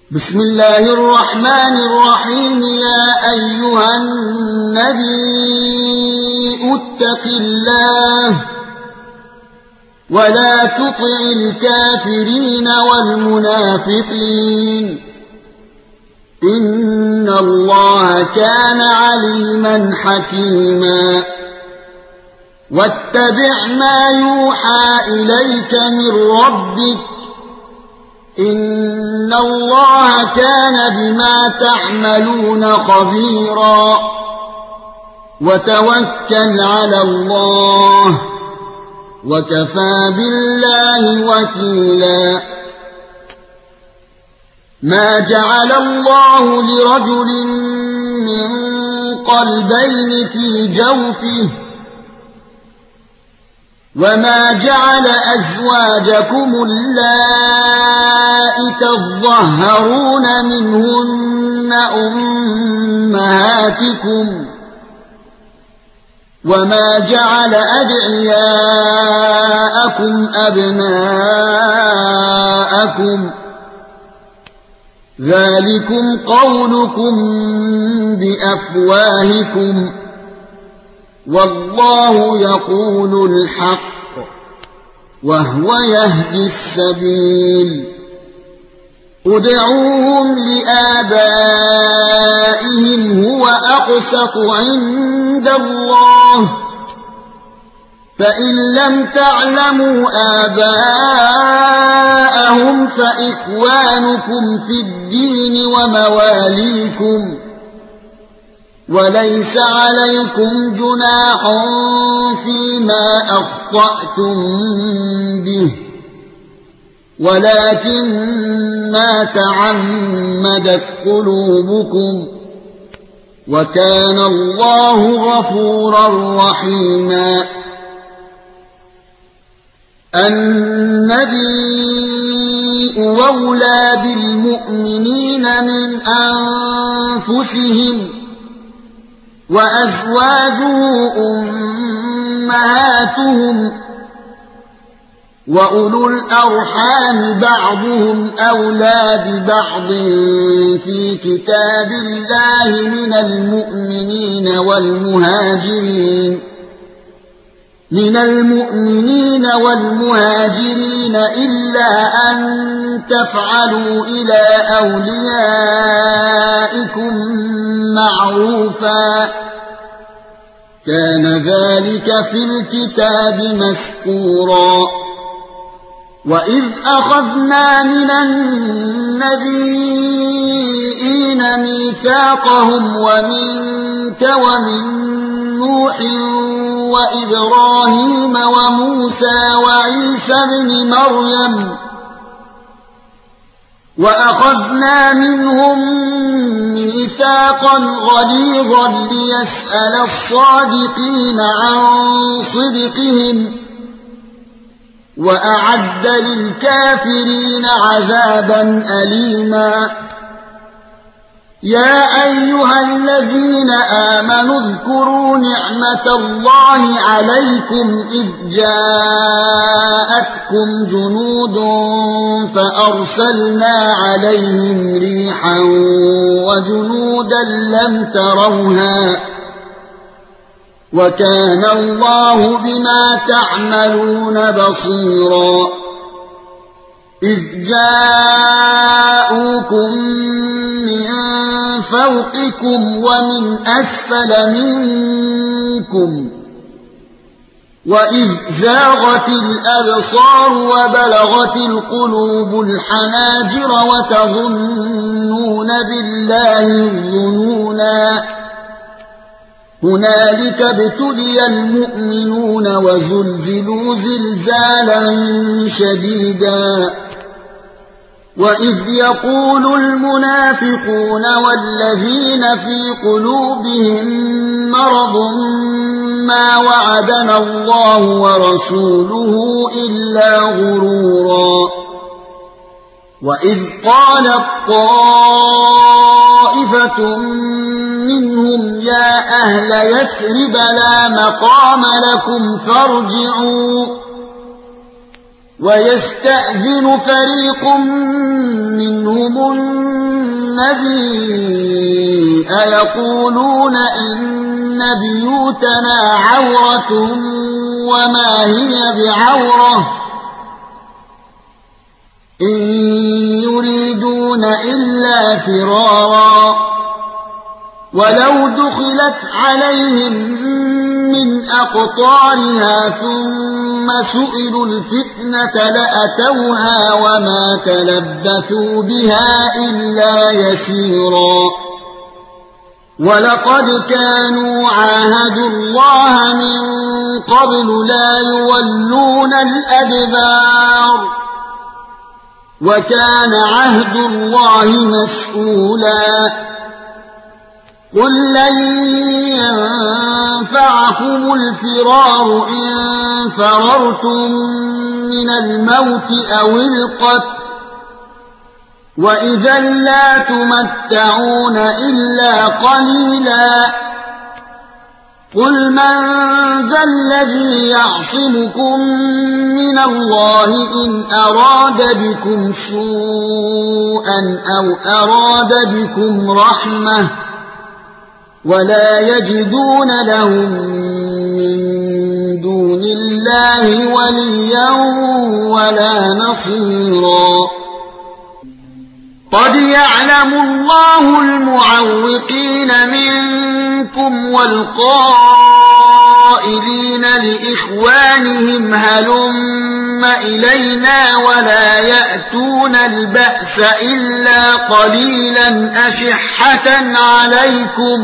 بسم الله الرحمن الرحيم. يا أيها النبي اتق الله ولا تطع الكافرين والمنافقين إن الله كان عليما حكيما. واتبع ما يوحى إليك من ربك إن الله كان بما تعملون خبيرا. وتوكل على الله وكفى بالله وكيلا. ما جعل الله لرجل من قلبين في جوفه وما جعل أزواجكم اللائي تظاهرون منهن أمهاتكم وما جعل أدعياءكم أبناءكم ذلكم قولكم بأفواهكم والله يقول الحق وهو يهدي السبيل. ادعوهم لآبائهم هو أقسط عند الله فإن لم تعلموا آباءهم فإخوانكم في الدين ومواليكم وليس عليكم جناح فيما أخطأتم به ولكن ما تعمدت قلوبكم وكان الله غفورا رحيما. النبي أولى بالمؤمنين من أنفسهم وأزواجه أمهاتهم وأولو الأرحام بعضهم أولى ببعض في كتاب الله من المؤمنين والمهاجرين إلا أن تفعلوا إلى أوليائكم معروفا كان ذلك في الكتاب مسطورا. وإذ أخذنا من النبيين ميثاقهم ومنك ومن نوح وإبراهيم وموسى وعيسى بن مريم وأخذنا منهم ميثاقا غليظا ليسأل الصادقين عن صدقهم وأعد للكافرين عذابا أليما. يا أيها الذين آمنوا اذكروا نعمة الله عليكم إذ جاءتكم جنود فأرسلنا عليهم ريحا وجنودا لم تروها وكان الله بما تعملون بصيرا. إذ جاءوكم من فوقكم ومن أسفل منكم وإذ زاغت الأبصار وبلغت القلوب الحناجر وتظنون بالله الظنونا هنالك ابتلي المؤمنون وزلزلوا زلزالا شديدا. وإذ يقول المنافقون والذين في قلوبهم مرض ما وعدنا الله ورسوله إلا غرورا. وإذ قالت طائفة منهم يا أهل يثرب لا مقام لكم فارجعوا ويستأذن فريق منهم النبي أيقولون إن بيوتنا عورة وما هي بعورة إن يريدون إلا فرارا ولو دخلت عليهم من أقطارها ثم سئلوا الفتنة لأتوها وما تلبثوا بها إلا يسيرا ولقد كانوا عاهدوا الله من قبل لا يولون الأدبار وكان عهد الله مسؤولا قل لن ينفعكم الفرار إن فررتم من الموت أو القتل وإذا لا تمتعون إلا قليلا قل من ذا الذي يعصمكم من الله إن أراد بكم سوءا أو أراد بكم رحمة ولا يجدون لهم من دون الله وليا ولا نصيرا قد يعلم الله المعوقين منكم والقائلين لإخوانهم هلم إلينا ولا يأتون البأس إلا قليلا أشحة عليكم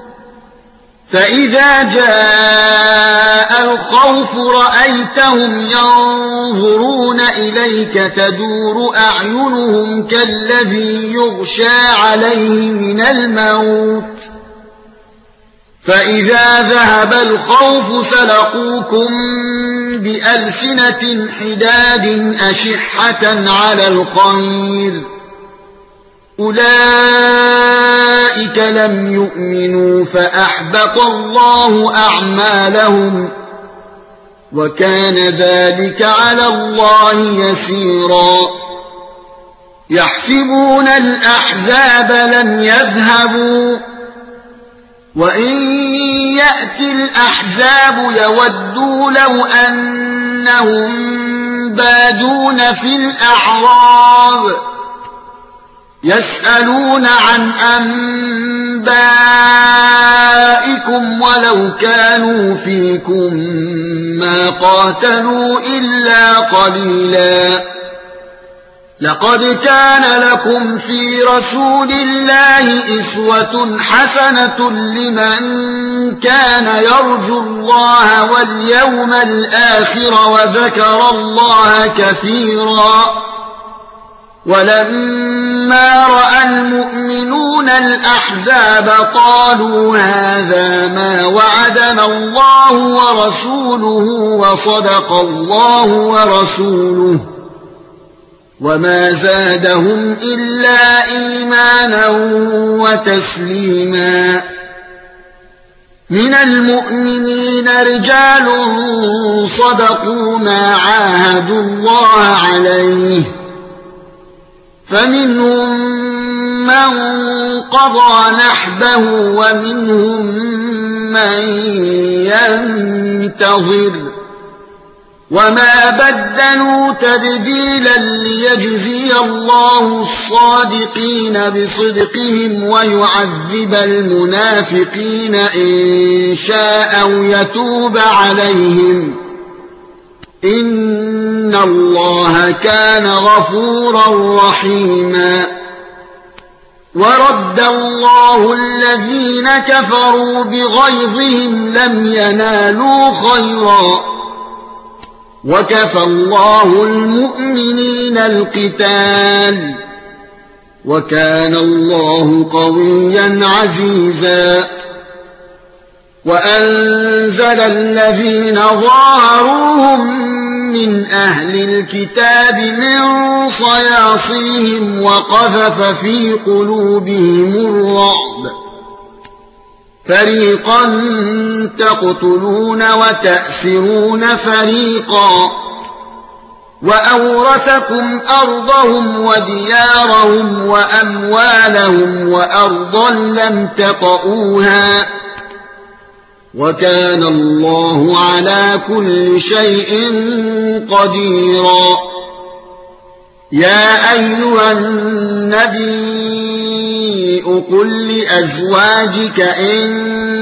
فإذا جاء الخوف رأيتهم ينظرون إليك تدور أعينهم كالذي يغشى عليه من الموت فإذا ذهب الخوف سلقوكم بألسنة حداد أشحة على الخير أولئك لم يؤمنوا فأحبط الله أعمالهم وكان ذلك على الله يسيرا يحسبون الأحزاب لم يذهبوا وإن يأتي الأحزاب يودوا لو أنهم بادون في الأعراب يسألون عن أنبائكم ولو كانوا فيكم ما قاتلوا إلا قليلا لقد كان لكم في رسول الله أسوة حسنة لمن كان يرجو الله واليوم الآخر وذكر الله كثيرا ولما رأى المؤمنون الأحزاب قالوا هذا ما وعدنا الله ورسوله وصدق الله ورسوله وما زادهم إلا إيمانا وتسليما من المؤمنين رجال صدقوا ما عاهدوا الله عليه فمنهم من قضى نحبه ومنهم من ينتظر وما بدلوا تبديلا ليجزي الله الصادقين بصدقهم ويعذب المنافقين إن شاء أو يتوب عليهم إن الله كان غفورا رحيما ورد الله الذين كفروا بغيظهم لم ينالوا خيرا وكفى الله المؤمنين القتال وكان الله قويا عزيزا وأنزل الذين ظاهروهم من أهل الكتاب من صياصيهم وقذف في قلوبهم الرعب فريقا تقتلون وتأسرون فريقا وأورثكم أرضهم وديارهم وأموالهم وأرضا لم تطئوها وكان الله على كل شيء قديرا. يا أيها النبي قل لأزواجك إن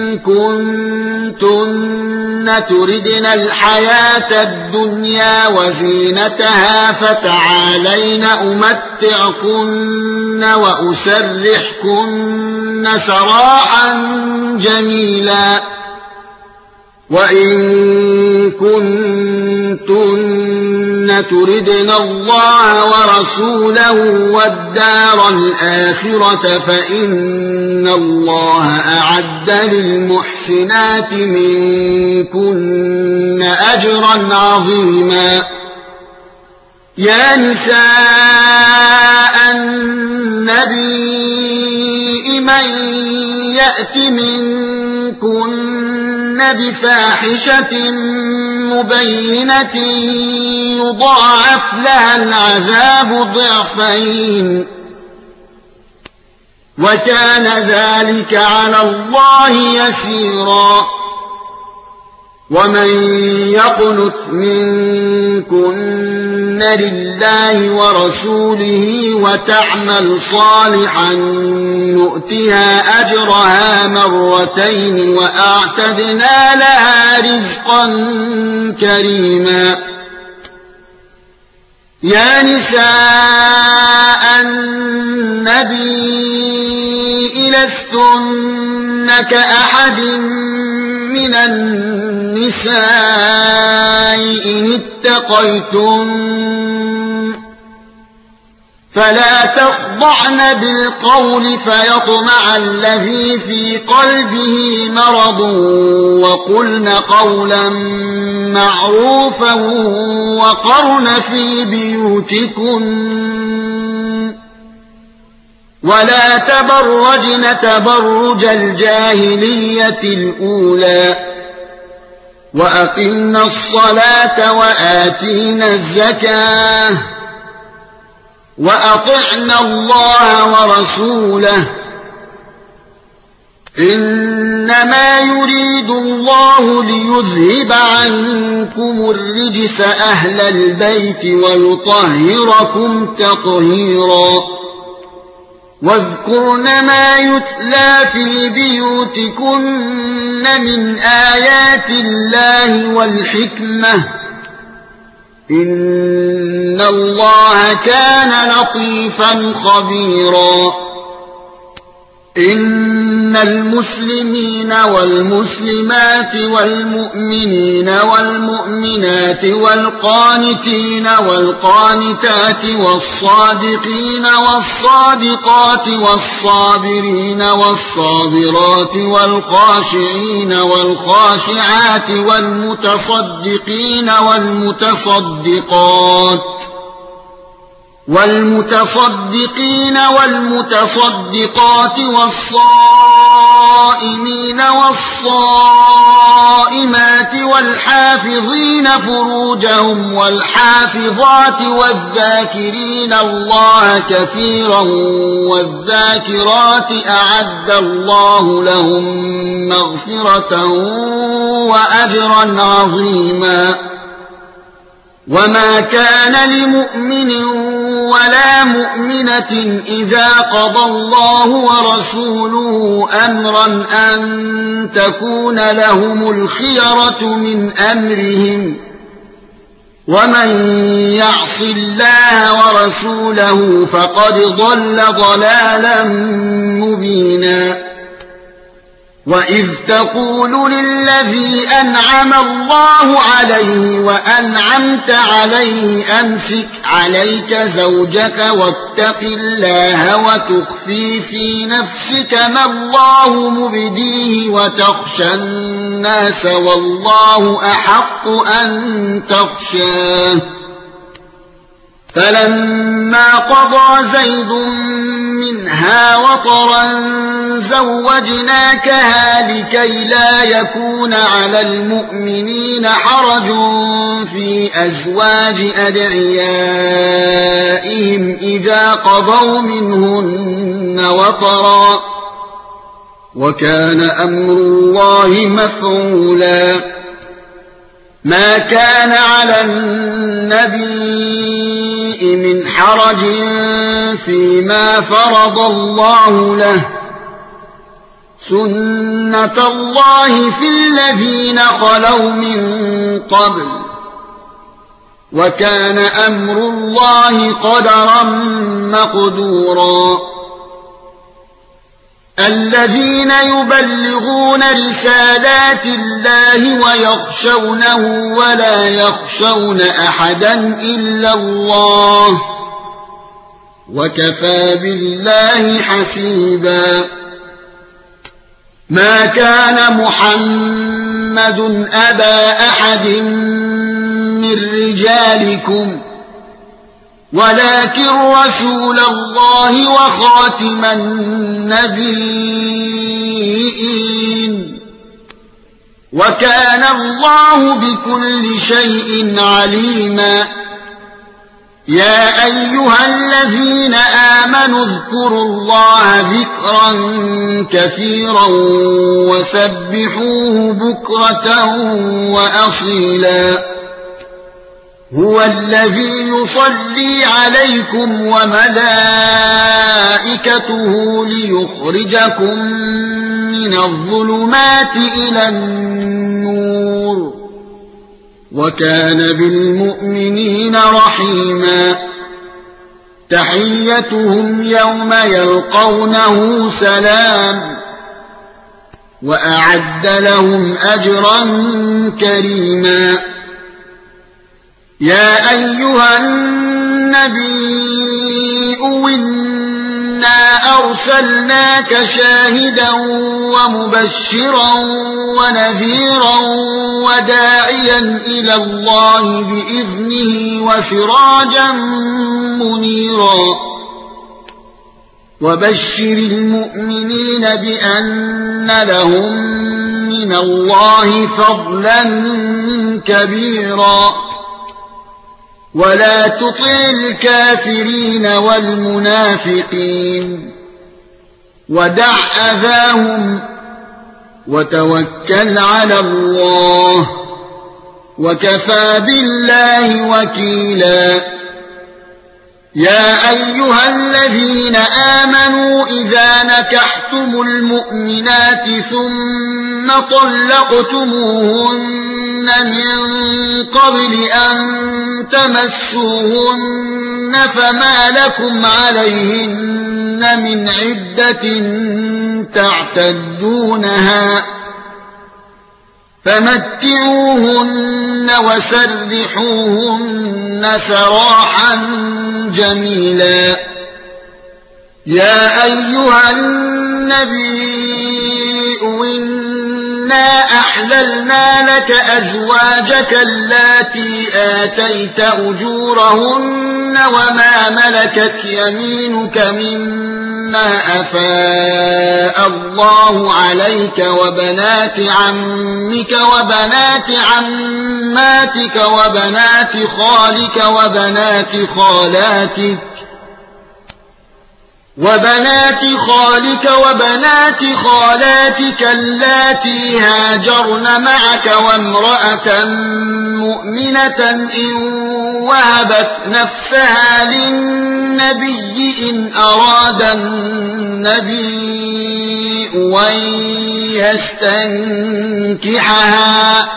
كنتن تردن الحياة الدنيا وزينتها فتعالين أمتعكن وأسرحكن سراحا جميلا. وإن كنتن تردن الله ورسوله والدار الآخرة فإن الله أعد للمحسنات منكن أجرا عظيما. يا نساء النبي من يأت منكن بفاحشة مبينة يضاعف لها العذاب ضعفين وكان ذلك على الله يسيرا. ومن يقنت منكن لله ورسوله وتعمل صالحا نؤتها أجرها مرتين وأعتدنا لها رزقا كريما. يا نساء النبي لستن كأحد من النساء إن اتقيتن فلا تخضعن بالقول فيطمع الذي في قلبه مرض وقلن قولا معروفا وقرن في بيوتكن ولا تبرجن تبرج الجاهلية الأولى وأقمنا الصلاة وآتينا الزكاة وأطعنا الله ورسوله إنما يريد الله ليذهب عنكم الرجس أهل البيت ويطهركم تطهيرا. واذكرن ما يتلى في بيوتكن من آيات الله والحكمة إن الله كان لطيفا خبيرا. إن المسلمين والمسلمات والمؤمنين والمؤمنات والقانتين والقانتات والصادقين والصادقات والصابرين والصابرات والخاشعين والخاشعات والمتصدقين والمتصدقات والصائمين والصائمات والحافظين فروجهم والحافظات والذاكرين الله كثيرا والذاكرات أعد الله لهم مغفرة وأجرا عظيما. وما كان لمؤمن ولا مؤمنة إذا قضى الله ورسوله أمرا أن تكون لهم الخيرة من أمرهم ومن يعص الله ورسوله فقد ضل ضلالا مبينا. وإذ تقول للذي أنعم الله عليه وأنعمت عليه أمسك عليك زوجك واتق الله وتخفي في نفسك ما الله مبديه وتخشى الناس والله أحق أن تخشاه. فلما قضى زيد منها لها وطرا زوجناكها لكي لا يكون على المؤمنين حرج في أزواج أدعيائهم إذا قضوا منهن وطرا وكان أمر الله مفعولا ما كان على النبي من حرج فيما فرض الله له سنة الله في الذين خلوا من قبل وكان أمر الله قدرا مقدورا الذين يبلغون رسالات الله ويخشونه ولا يخشون أحدا إلا الله وكفى بالله حسيبا ما كان محمد أبا أحد من رجالكم ولكن رسول الله وخاتم النبيين وكان الله بكل شيء عليما يا أيها الذين آمنوا اذكروا الله ذكرا كثيرا وسبحوه بكرة وأصيلا هو الذي يصلي عليكم وملائكته ليخرجكم من الظلمات إلى النور وكان بالمؤمنين رحيما تحيتهم يوم يلقونه سلام وأعد لهم أجرا كريما يا أيها النبي إنا أرسلناك شاهدا ومبشرا ونذيرا وداعيا إلى الله بإذنه وسراجا منيرا وبشر المؤمنين بأن لهم من الله فضلا كبيرا ولا تطع الكافرين والمنافقين ودع أذاهم وتوكل على الله وكفى بالله وكيلا يا أيها الذين آمنوا إذا نكحتم المؤمنات ثم طلقتموهن من قبل أن تمسوهن فما لكم عليهن من عدة تعتدونها فمتعوهن وسرحوهن سراحا جميلا يا أيها النبي إنا أحللنا لك أزواجك اللاتي آتيت أجورهن وما ملكت يمينك مما أفاء الله عليك وبنات عمك وبنات عماتك وبنات خالك وبنات خالاتك اللاتي هاجرن معك وامرأة مؤمنة إن وهبت نفسها للنبي إن أراد النبي أن يستنكحها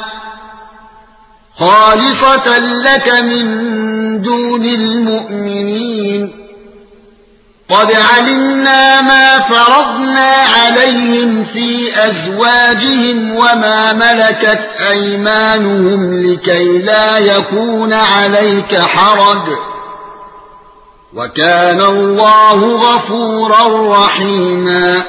خالصة لك من دون المؤمنين قد علمنا ما فرضنا عليهم في أزواجهم وما ملكت أيمانهم لكي لا يكون عليك حرج وكان الله غفورا رحيما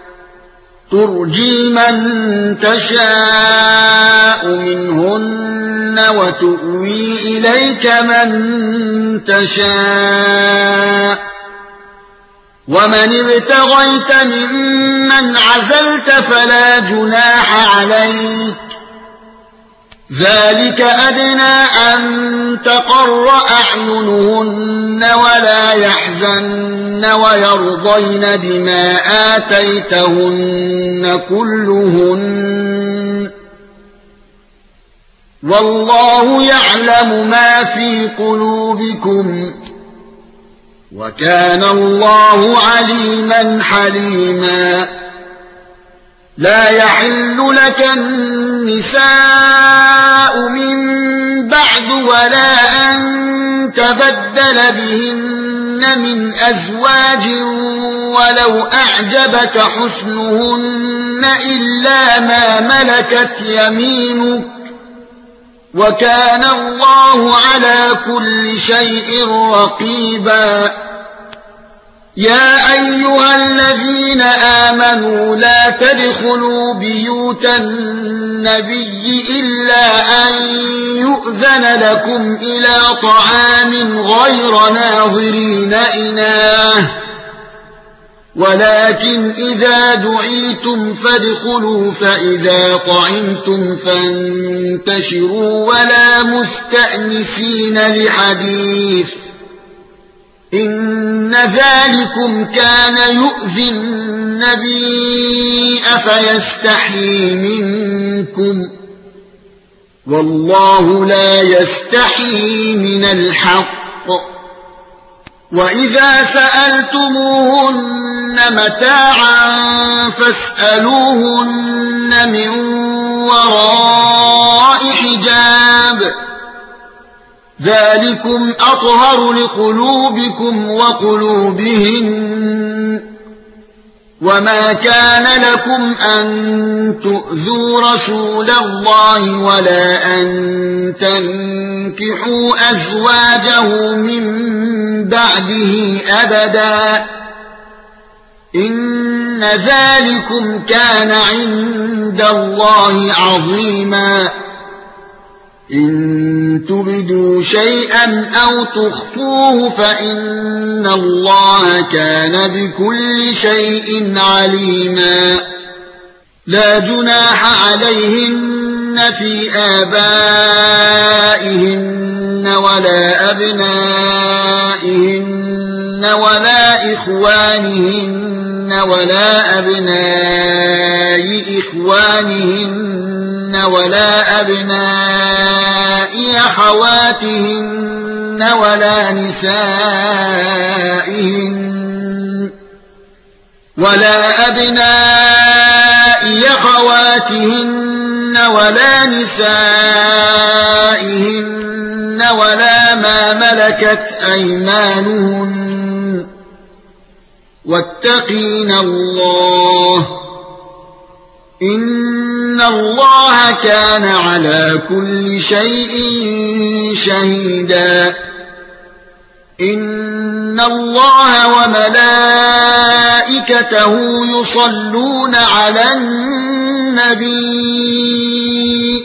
ترجي من تشاء منهن وتؤوي إليك من تشاء ومن ابتغيت ممن عزلت فلا جناح عليك ذلك أدنى أن تقر أعينهن ولا يحزن ويرضين بما آتيتهن كلهن والله يعلم ما في قلوبكم وكان الله عليما حليما لا يحل لك النساء من بعد ولا أن تبدل بهن من أزواج ولو أعجبك حسنهن إلا ما ملكت يمينك وكان الله على كل شيء رقيبا يا أيها الذين آمنوا لا تدخلوا بيوت النبي إلا أن يؤذن لكم إلى طعام غير ناظرين إناه ولكن إذا دعيتم فادخلوا فإذا طعمتم فانتشروا ولا مستأنسين لحديث إن ذلكم كان يؤذي النبي فيستحيي منكم والله لا يستحيي من الحق وإذا سألتموهن متاعا فاسألوهن من وراء حجاب ذلكم أطهر لقلوبكم وقلوبهن وما كان لكم أن تؤذوا رسول الله ولا أن تنكحوا أزواجه من بعده أبدا إن ذلكم كان عند الله عظيما إن تبدوا شيئا أو تخفوه فإن الله كان بكل شيء عليما لا جناح عليهن في آبائهن ولا أبنائهن ولا إخوانهن ولا أبناء إخوانهن ولا أبناء أخواتهن ولا نسائهن ولا ما ملكت أيمانهن واتقين الله إن الله كان على كل شيء شهيدا إن الله وملائكته يصلون على النبي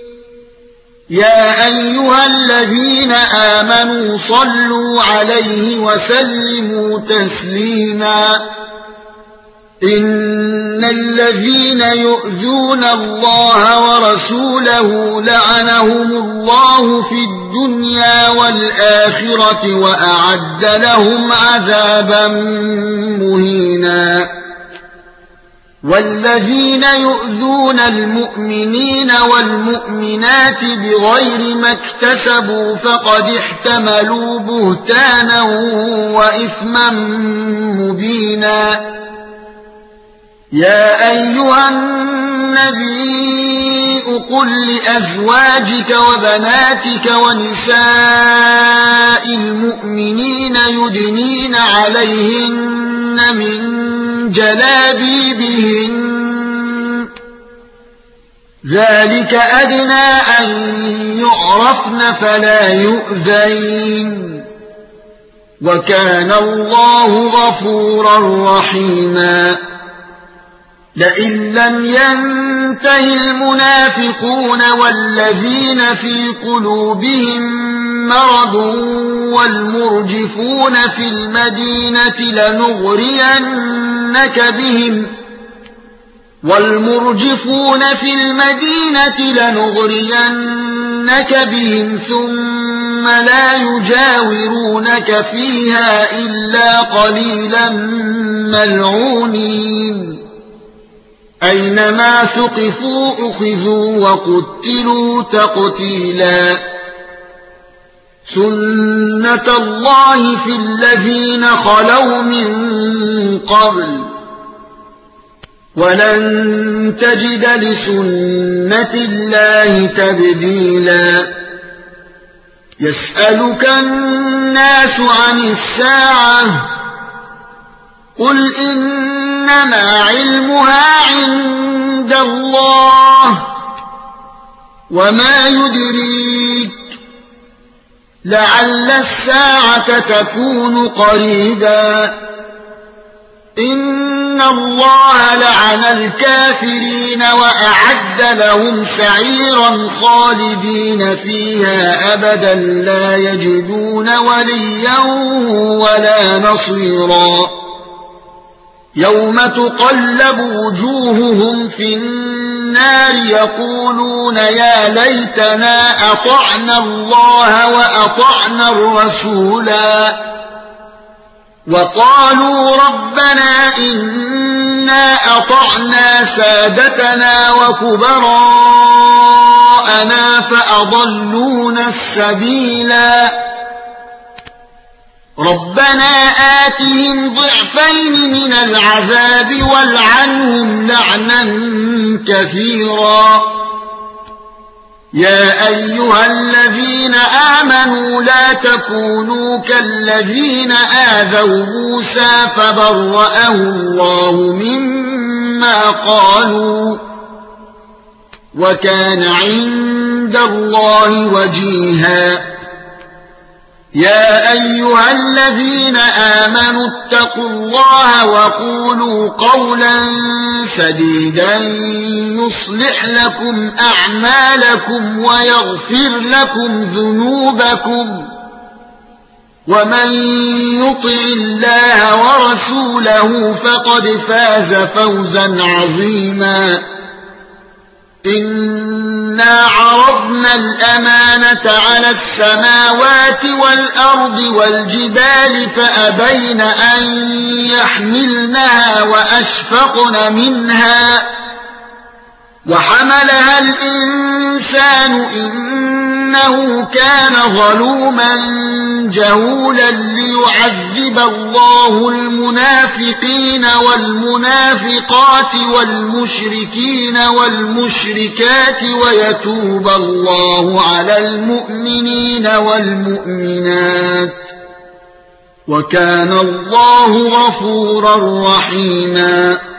يا أيها الذين آمنوا صلوا عليه وسلموا تسليما إن الذين يؤذون الله ورسوله لعنهم الله في الدنيا والآخرة وأعد لهم عذابا مهينا والذين يؤذون المؤمنين والمؤمنات بغير ما اكتسبوا فقد احتملوا بهتانا وإثما مبينا يا أيها النبي قل لأزواجك وبناتك ونساء المؤمنين يدنين عليهن من جلابيبهن ذلك أدنى أن يعرفن فلا يؤذين وكان الله غفورا رحيما لئن لم ينته المنافقون والذين في قلوبهم مرض والمرجفون في المدينة لنغرينك بهم ثم لا يجاورونك فيها إلا قليلا ملعونين أينما ثقفوا أخذوا وقتلوا تقتيلا سنة الله في الذين خلوا من قبل ولن تجد لسنة الله تبديلا يسألك الناس عن الساعة قل إنما علمها عند الله وما يدريك لعل الساعة تكون قريبا إن الله لعن الكافرين وأعد لهم سعيرا خالدين فيها أبدا لا يجدون وليا ولا نصيرا يوم تقلب وجوههم في النار يقولون يا ليتنا أطعنا الله وأطعنا الرسولا وقالوا ربنا إنا أطعنا سادتنا وكبراءنا فأضلونا السبيلا ربنا آتهم ضعفين من العذاب والعنهم لعنا كثيرا يا أيها الذين آمنوا لا تكونوا كالذين آذوا موسى فبرأه الله مما قالوا وكان عند الله وجيها يا أيها الذين آمنوا اتقوا الله وقولوا قولا سديدا يصلح لكم أعمالكم ويغفر لكم ذنوبكم ومن يطع الله ورسوله فقد فاز فوزا عظيما إنا عرضنا الأمانة على السماوات والأرض والجبال فأبين أن يحملنها وأشفقن منها وحملها الإنسان إنه كان ظلوما جهولا ليعذب الله المنافقين والمنافقات والمشركين والمشركات ويتوب الله على المؤمنين والمؤمنات وكان الله غفورا رحيما